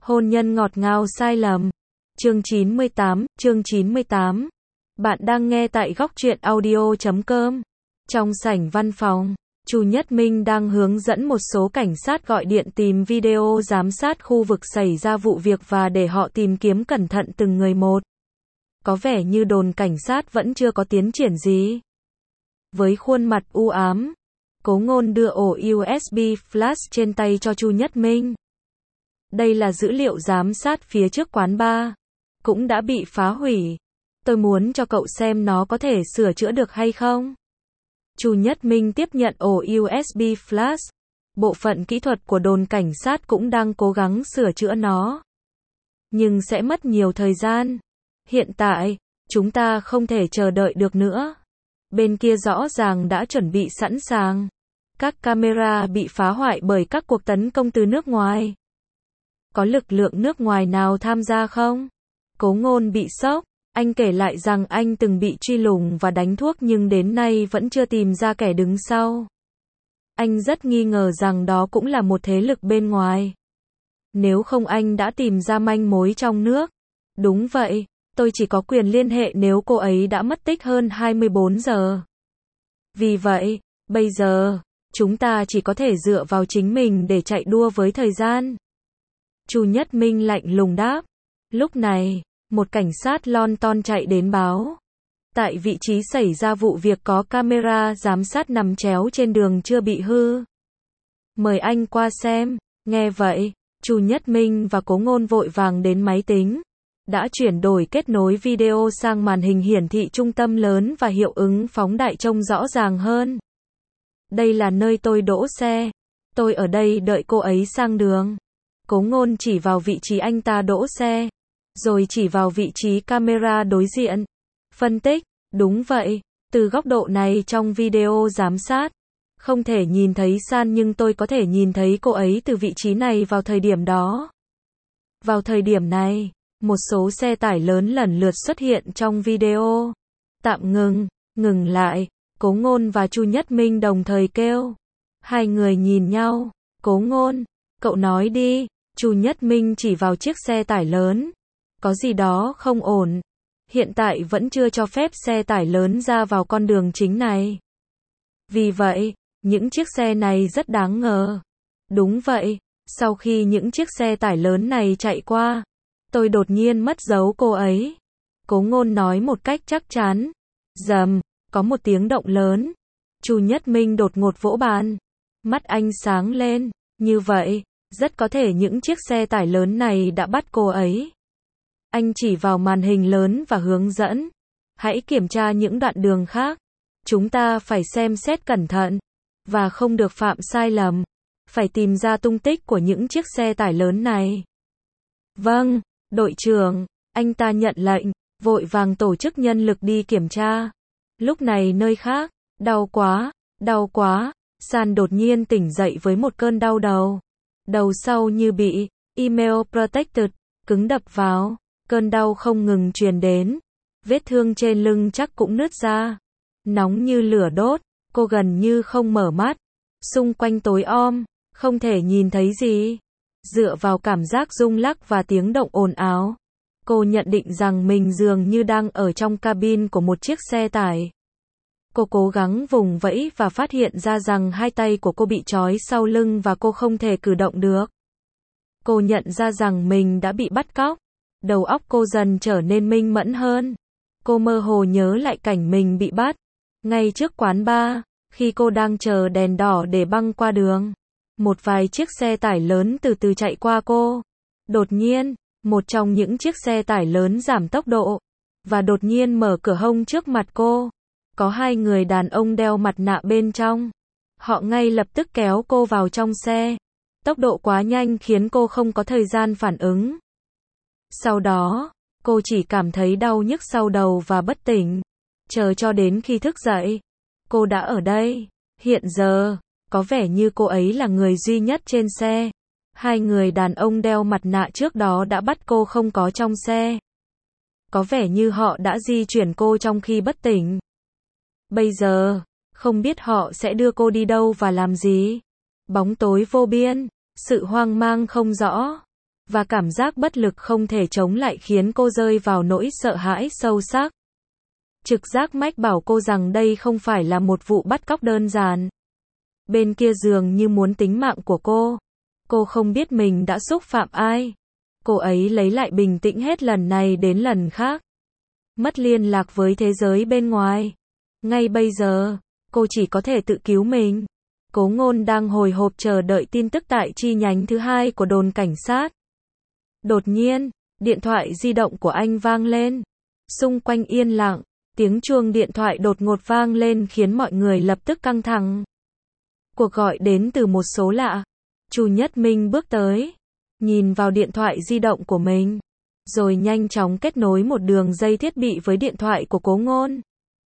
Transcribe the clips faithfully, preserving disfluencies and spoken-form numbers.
Hôn nhân ngọt ngào sai lầm. Chương chín mươi tám, chương chín mươi tám. Bạn đang nghe tại góc truyện audio chấm com. Trong sảnh văn phòng, Chu Nhất Minh đang hướng dẫn một số cảnh sát gọi điện tìm video giám sát khu vực xảy ra vụ việc và để họ tìm kiếm cẩn thận từng người một. Có vẻ như đồn cảnh sát vẫn chưa có tiến triển gì. Với khuôn mặt u ám, Cố Ngôn đưa ổ u ét bê flash trên tay cho Chu Nhất Minh. Đây là dữ liệu giám sát phía trước quán bar, cũng đã bị phá hủy. Tôi muốn cho cậu xem nó có thể sửa chữa được hay không. Chu Nhất Minh tiếp nhận ổ u ét bê flash. Bộ phận kỹ thuật của đồn cảnh sát cũng đang cố gắng sửa chữa nó. Nhưng sẽ mất nhiều thời gian. Hiện tại, chúng ta không thể chờ đợi được nữa. Bên kia rõ ràng đã chuẩn bị sẵn sàng. Các camera bị phá hoại bởi các cuộc tấn công từ nước ngoài. Có lực lượng nước ngoài nào tham gia không? Cố Ngôn bị sốc. Anh kể lại rằng anh từng bị truy lùng và đánh thuốc nhưng đến nay vẫn chưa tìm ra kẻ đứng sau. Anh rất nghi ngờ rằng đó cũng là một thế lực bên ngoài. Nếu không anh đã tìm ra manh mối trong nước. Đúng vậy, tôi chỉ có quyền liên hệ nếu cô ấy đã mất tích hơn hai mươi bốn giờ. Vì vậy, bây giờ, chúng ta chỉ có thể dựa vào chính mình để chạy đua với thời gian. Chu Nhất Minh lạnh lùng đáp. Lúc này, một cảnh sát London chạy đến báo. Tại vị trí xảy ra vụ việc có camera giám sát nằm chéo trên đường chưa bị hư. Mời anh qua xem. Nghe vậy, Chu Nhất Minh và Cố Ngôn vội vàng đến máy tính. Đã chuyển đổi kết nối video sang màn hình hiển thị trung tâm lớn và hiệu ứng phóng đại trông rõ ràng hơn. Đây là nơi tôi đỗ xe. Tôi ở đây đợi cô ấy sang đường. Cố Ngôn chỉ vào vị trí anh ta đỗ xe. Rồi chỉ vào vị trí camera đối diện. Phân tích, đúng vậy, từ góc độ này trong video giám sát. Không thể nhìn thấy San nhưng tôi có thể nhìn thấy cô ấy từ vị trí này vào thời điểm đó. Vào thời điểm này, một số xe tải lớn lần lượt xuất hiện trong video. Tạm ngừng, ngừng lại, Cố Ngôn và Chu Nhất Minh đồng thời kêu. Hai người nhìn nhau, Cố Ngôn, cậu nói đi, Chu Nhất Minh chỉ vào chiếc xe tải lớn. Có gì đó không ổn. Hiện tại vẫn chưa cho phép xe tải lớn ra vào con đường chính này. Vì vậy, những chiếc xe này rất đáng ngờ. Đúng vậy, sau khi những chiếc xe tải lớn này chạy qua, tôi đột nhiên mất dấu cô ấy. Cố Ngôn nói một cách chắc chắn. Rầm, có một tiếng động lớn. Chu Nhất Minh đột ngột vỗ bàn. Mắt anh sáng lên. Như vậy, rất có thể những chiếc xe tải lớn này đã bắt cô ấy. Anh chỉ vào màn hình lớn và hướng dẫn. Hãy kiểm tra những đoạn đường khác. Chúng ta phải xem xét cẩn thận. Và không được phạm sai lầm. Phải tìm ra tung tích của những chiếc xe tải lớn này. Vâng, đội trưởng. Anh ta nhận lệnh, vội vàng tổ chức nhân lực đi kiểm tra. Lúc này nơi khác. Đau quá, đau quá. San đột nhiên tỉnh dậy với một cơn đau đầu. Đầu sau như bị email protected, cứng đập vào. Cơn đau không ngừng truyền đến. Vết thương trên lưng chắc cũng nứt ra. Nóng như lửa đốt. Cô gần như không mở mắt. Xung quanh tối om. Không thể nhìn thấy gì. Dựa vào cảm giác rung lắc và tiếng động ồn ào. Cô nhận định rằng mình dường như đang ở trong cabin của một chiếc xe tải. Cô cố gắng vùng vẫy và phát hiện ra rằng hai tay của cô bị trói sau lưng và cô không thể cử động được. Cô nhận ra rằng mình đã bị bắt cóc. Đầu óc cô dần trở nên minh mẫn hơn. Cô mơ hồ nhớ lại cảnh mình bị bắt. Ngay trước quán bar, khi cô đang chờ đèn đỏ để băng qua đường. Một vài chiếc xe tải lớn từ từ chạy qua cô. Đột nhiên, một trong những chiếc xe tải lớn giảm tốc độ. Và đột nhiên mở cửa hông trước mặt cô. Có hai người đàn ông đeo mặt nạ bên trong. Họ ngay lập tức kéo cô vào trong xe. Tốc độ quá nhanh khiến cô không có thời gian phản ứng. Sau đó, cô chỉ cảm thấy đau nhức sau đầu và bất tỉnh. Chờ cho đến khi thức dậy, cô đã ở đây. Hiện giờ, có vẻ như cô ấy là người duy nhất trên xe. Hai người đàn ông đeo mặt nạ trước đó đã bắt cô không có trong xe. Có vẻ như họ đã di chuyển cô trong khi bất tỉnh. Bây giờ, không biết họ sẽ đưa cô đi đâu và làm gì. Bóng tối vô biên, sự hoang mang không rõ. và cảm giác bất lực không thể chống lại khiến cô rơi vào nỗi sợ hãi sâu sắc. Trực giác mách bảo cô rằng đây không phải là một vụ bắt cóc đơn giản. Bên kia dường như muốn tính mạng của cô. Cô không biết mình đã xúc phạm ai. Cô ấy lấy lại bình tĩnh hết lần này đến lần khác. Mất liên lạc với thế giới bên ngoài. Ngay bây giờ, cô chỉ có thể tự cứu mình. Cố Ngôn đang hồi hộp chờ đợi tin tức tại chi nhánh thứ hai của đồn cảnh sát. Đột nhiên, điện thoại di động của anh vang lên. Xung quanh yên lặng, tiếng chuông điện thoại đột ngột vang lên khiến mọi người lập tức căng thẳng. Cuộc gọi đến từ một số lạ. Chu Nhất Minh bước tới, nhìn vào điện thoại di động của mình, rồi nhanh chóng kết nối một đường dây thiết bị với điện thoại của Cố Ngôn.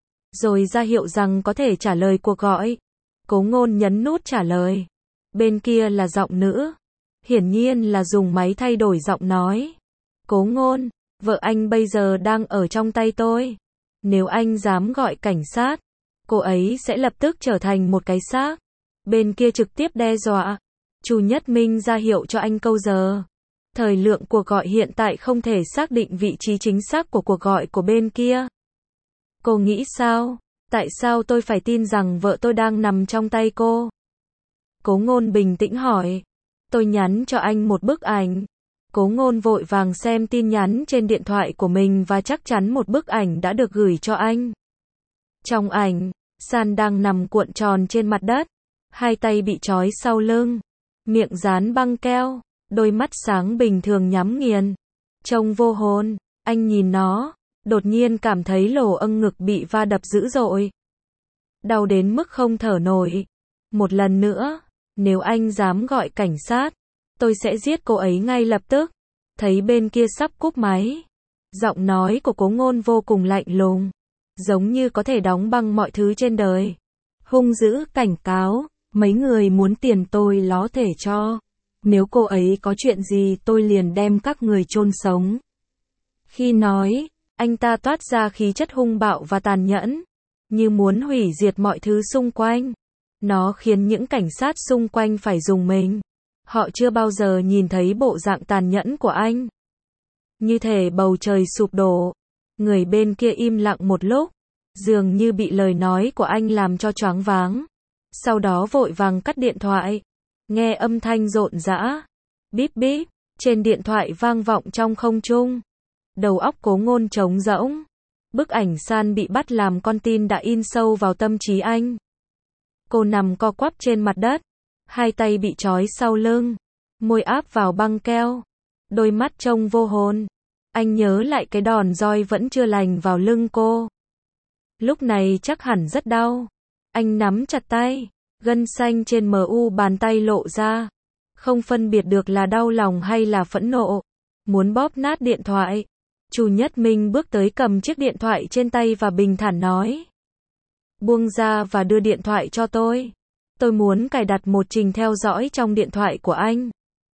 Rồi ra hiệu rằng có thể trả lời cuộc gọi. Cố Ngôn nhấn nút trả lời. Bên kia là giọng nữ. Hiển nhiên là dùng máy thay đổi giọng nói. Cố Ngôn, vợ anh bây giờ đang ở trong tay tôi. Nếu anh dám gọi cảnh sát, cô ấy sẽ lập tức trở thành một cái xác. Bên kia trực tiếp đe dọa. Chu Nhất Minh ra hiệu cho anh câu giờ. Thời lượng cuộc gọi hiện tại không thể xác định vị trí chính xác của cuộc gọi của bên kia. Cô nghĩ sao? Tại sao tôi phải tin rằng vợ tôi đang nằm trong tay cô? Cố Ngôn bình tĩnh hỏi. Tôi nhắn cho anh một bức ảnh. Cố Ngôn vội vàng xem tin nhắn trên điện thoại của mình và chắc chắn một bức ảnh đã được gửi cho anh. Trong ảnh, San đang nằm cuộn tròn trên mặt đất, hai tay bị trói sau lưng, miệng dán băng keo, đôi mắt sáng bình thường nhắm nghiền, trông vô hồn. Anh nhìn nó, đột nhiên cảm thấy lỗ âng ngực bị va đập dữ dội. Đau đến mức không thở nổi. Một lần nữa, nếu anh dám gọi cảnh sát, tôi sẽ giết cô ấy ngay lập tức. Thấy bên kia sắp cúp máy. Giọng nói của Cố Ngôn vô cùng lạnh lùng, giống như có thể đóng băng mọi thứ trên đời. Hung dữ cảnh cáo, mấy người muốn tiền tôi ló thể cho. Nếu cô ấy có chuyện gì tôi liền đem các người chôn sống. Khi nói, anh ta toát ra khí chất hung bạo và tàn nhẫn, như muốn hủy diệt mọi thứ xung quanh. Nó khiến những cảnh sát xung quanh phải rùng mình. Họ chưa bao giờ nhìn thấy bộ dạng tàn nhẫn của anh. Như thể bầu trời sụp đổ. Người bên kia im lặng một lúc, dường như bị lời nói của anh làm cho choáng váng. Sau đó vội vàng cắt điện thoại. Nghe âm thanh rộn rã. Bíp bíp, trên điện thoại vang vọng trong không trung. Đầu óc Cố Ngôn trống rỗng. Bức ảnh San bị bắt làm con tin đã in sâu vào tâm trí anh. Cô nằm co quắp trên mặt đất, hai tay bị trói sau lưng, môi áp vào băng keo, đôi mắt trông vô hồn. Anh nhớ lại cái đòn roi vẫn chưa lành vào lưng cô. Lúc này chắc hẳn rất đau. Anh nắm chặt tay, gân xanh trên mờ u bàn tay lộ ra, không phân biệt được là đau lòng hay là phẫn nộ, muốn bóp nát điện thoại. Chu Nhất Minh bước tới cầm chiếc điện thoại trên tay và bình thản nói. Buông ra và đưa điện thoại cho tôi. Tôi muốn cài đặt một trình theo dõi trong điện thoại của anh.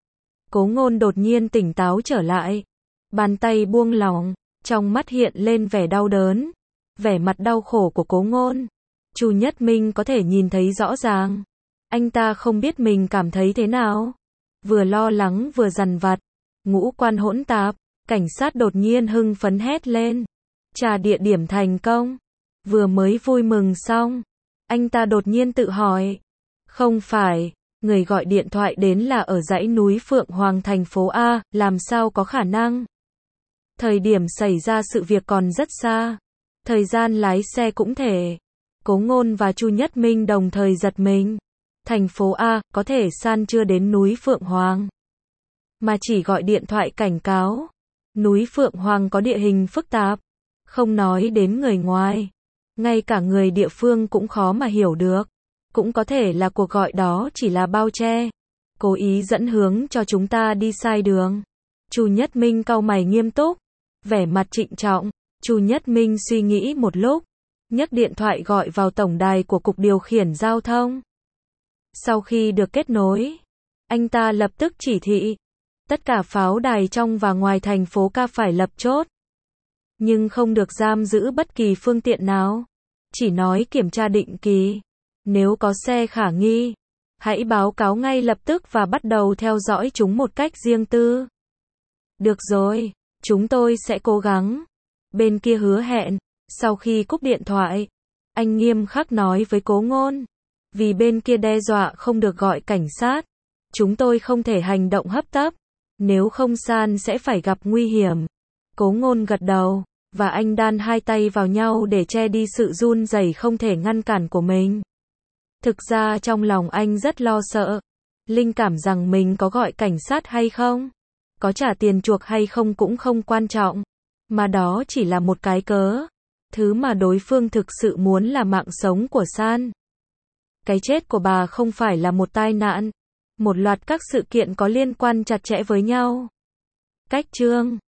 Cố Ngôn đột nhiên tỉnh táo trở lại. Bàn tay buông lỏng, trong mắt hiện lên vẻ đau đớn. Vẻ mặt đau khổ của Cố Ngôn, Chu Nhất Minh có thể nhìn thấy rõ ràng. Anh ta không biết mình cảm thấy thế nào. Vừa lo lắng vừa dằn vặt. Ngũ quan hỗn tạp. Cảnh sát đột nhiên hưng phấn hét lên. Trả địa điểm thành công. Vừa mới vui mừng xong, anh ta đột nhiên tự hỏi. Không phải, người gọi điện thoại đến là ở dãy núi Phượng Hoàng thành phố A, làm sao có khả năng? Thời điểm xảy ra sự việc còn rất xa. Thời gian lái xe cũng thể. Cố Ngôn và Chu Nhất Minh đồng thời giật mình. Thành phố A, có thể San chưa đến núi Phượng Hoàng, mà chỉ gọi điện thoại cảnh cáo. Núi Phượng Hoàng có địa hình phức tạp, không nói đến người ngoài, ngay cả người địa phương cũng khó mà hiểu được. Cũng có thể là cuộc gọi đó chỉ là bao che, cố ý dẫn hướng cho chúng ta đi sai đường. Chu Nhất Minh cau mày nghiêm túc, vẻ mặt trịnh trọng. Chu Nhất Minh suy nghĩ một lúc, nhấc điện thoại gọi vào tổng đài của Cục Điều khiển Giao thông. Sau khi được kết nối, anh ta lập tức chỉ thị. Tất cả pháo đài trong và ngoài thành phố Ca phải lập chốt. Nhưng không được giam giữ bất kỳ phương tiện nào. Chỉ nói kiểm tra định kỳ. Nếu có xe khả nghi, hãy báo cáo ngay lập tức và bắt đầu theo dõi chúng một cách riêng tư. Được rồi, chúng tôi sẽ cố gắng. Bên kia hứa hẹn. Sau khi cúp điện thoại, anh nghiêm khắc nói với Cố Ngôn. Vì bên kia đe dọa không được gọi cảnh sát. Chúng tôi không thể hành động hấp tấp. Nếu không San sẽ phải gặp nguy hiểm. Cố Ngôn gật đầu, và anh đan hai tay vào nhau để che đi sự run rẩy không thể ngăn cản của mình. Thực ra trong lòng anh rất lo sợ. Linh cảm rằng mình có gọi cảnh sát hay không, có trả tiền chuộc hay không cũng không quan trọng. Mà đó chỉ là một cái cớ. Thứ mà đối phương thực sự muốn là mạng sống của San. Cái chết của bà không phải là một tai nạn. Một loạt các sự kiện có liên quan chặt chẽ với nhau. Cách chương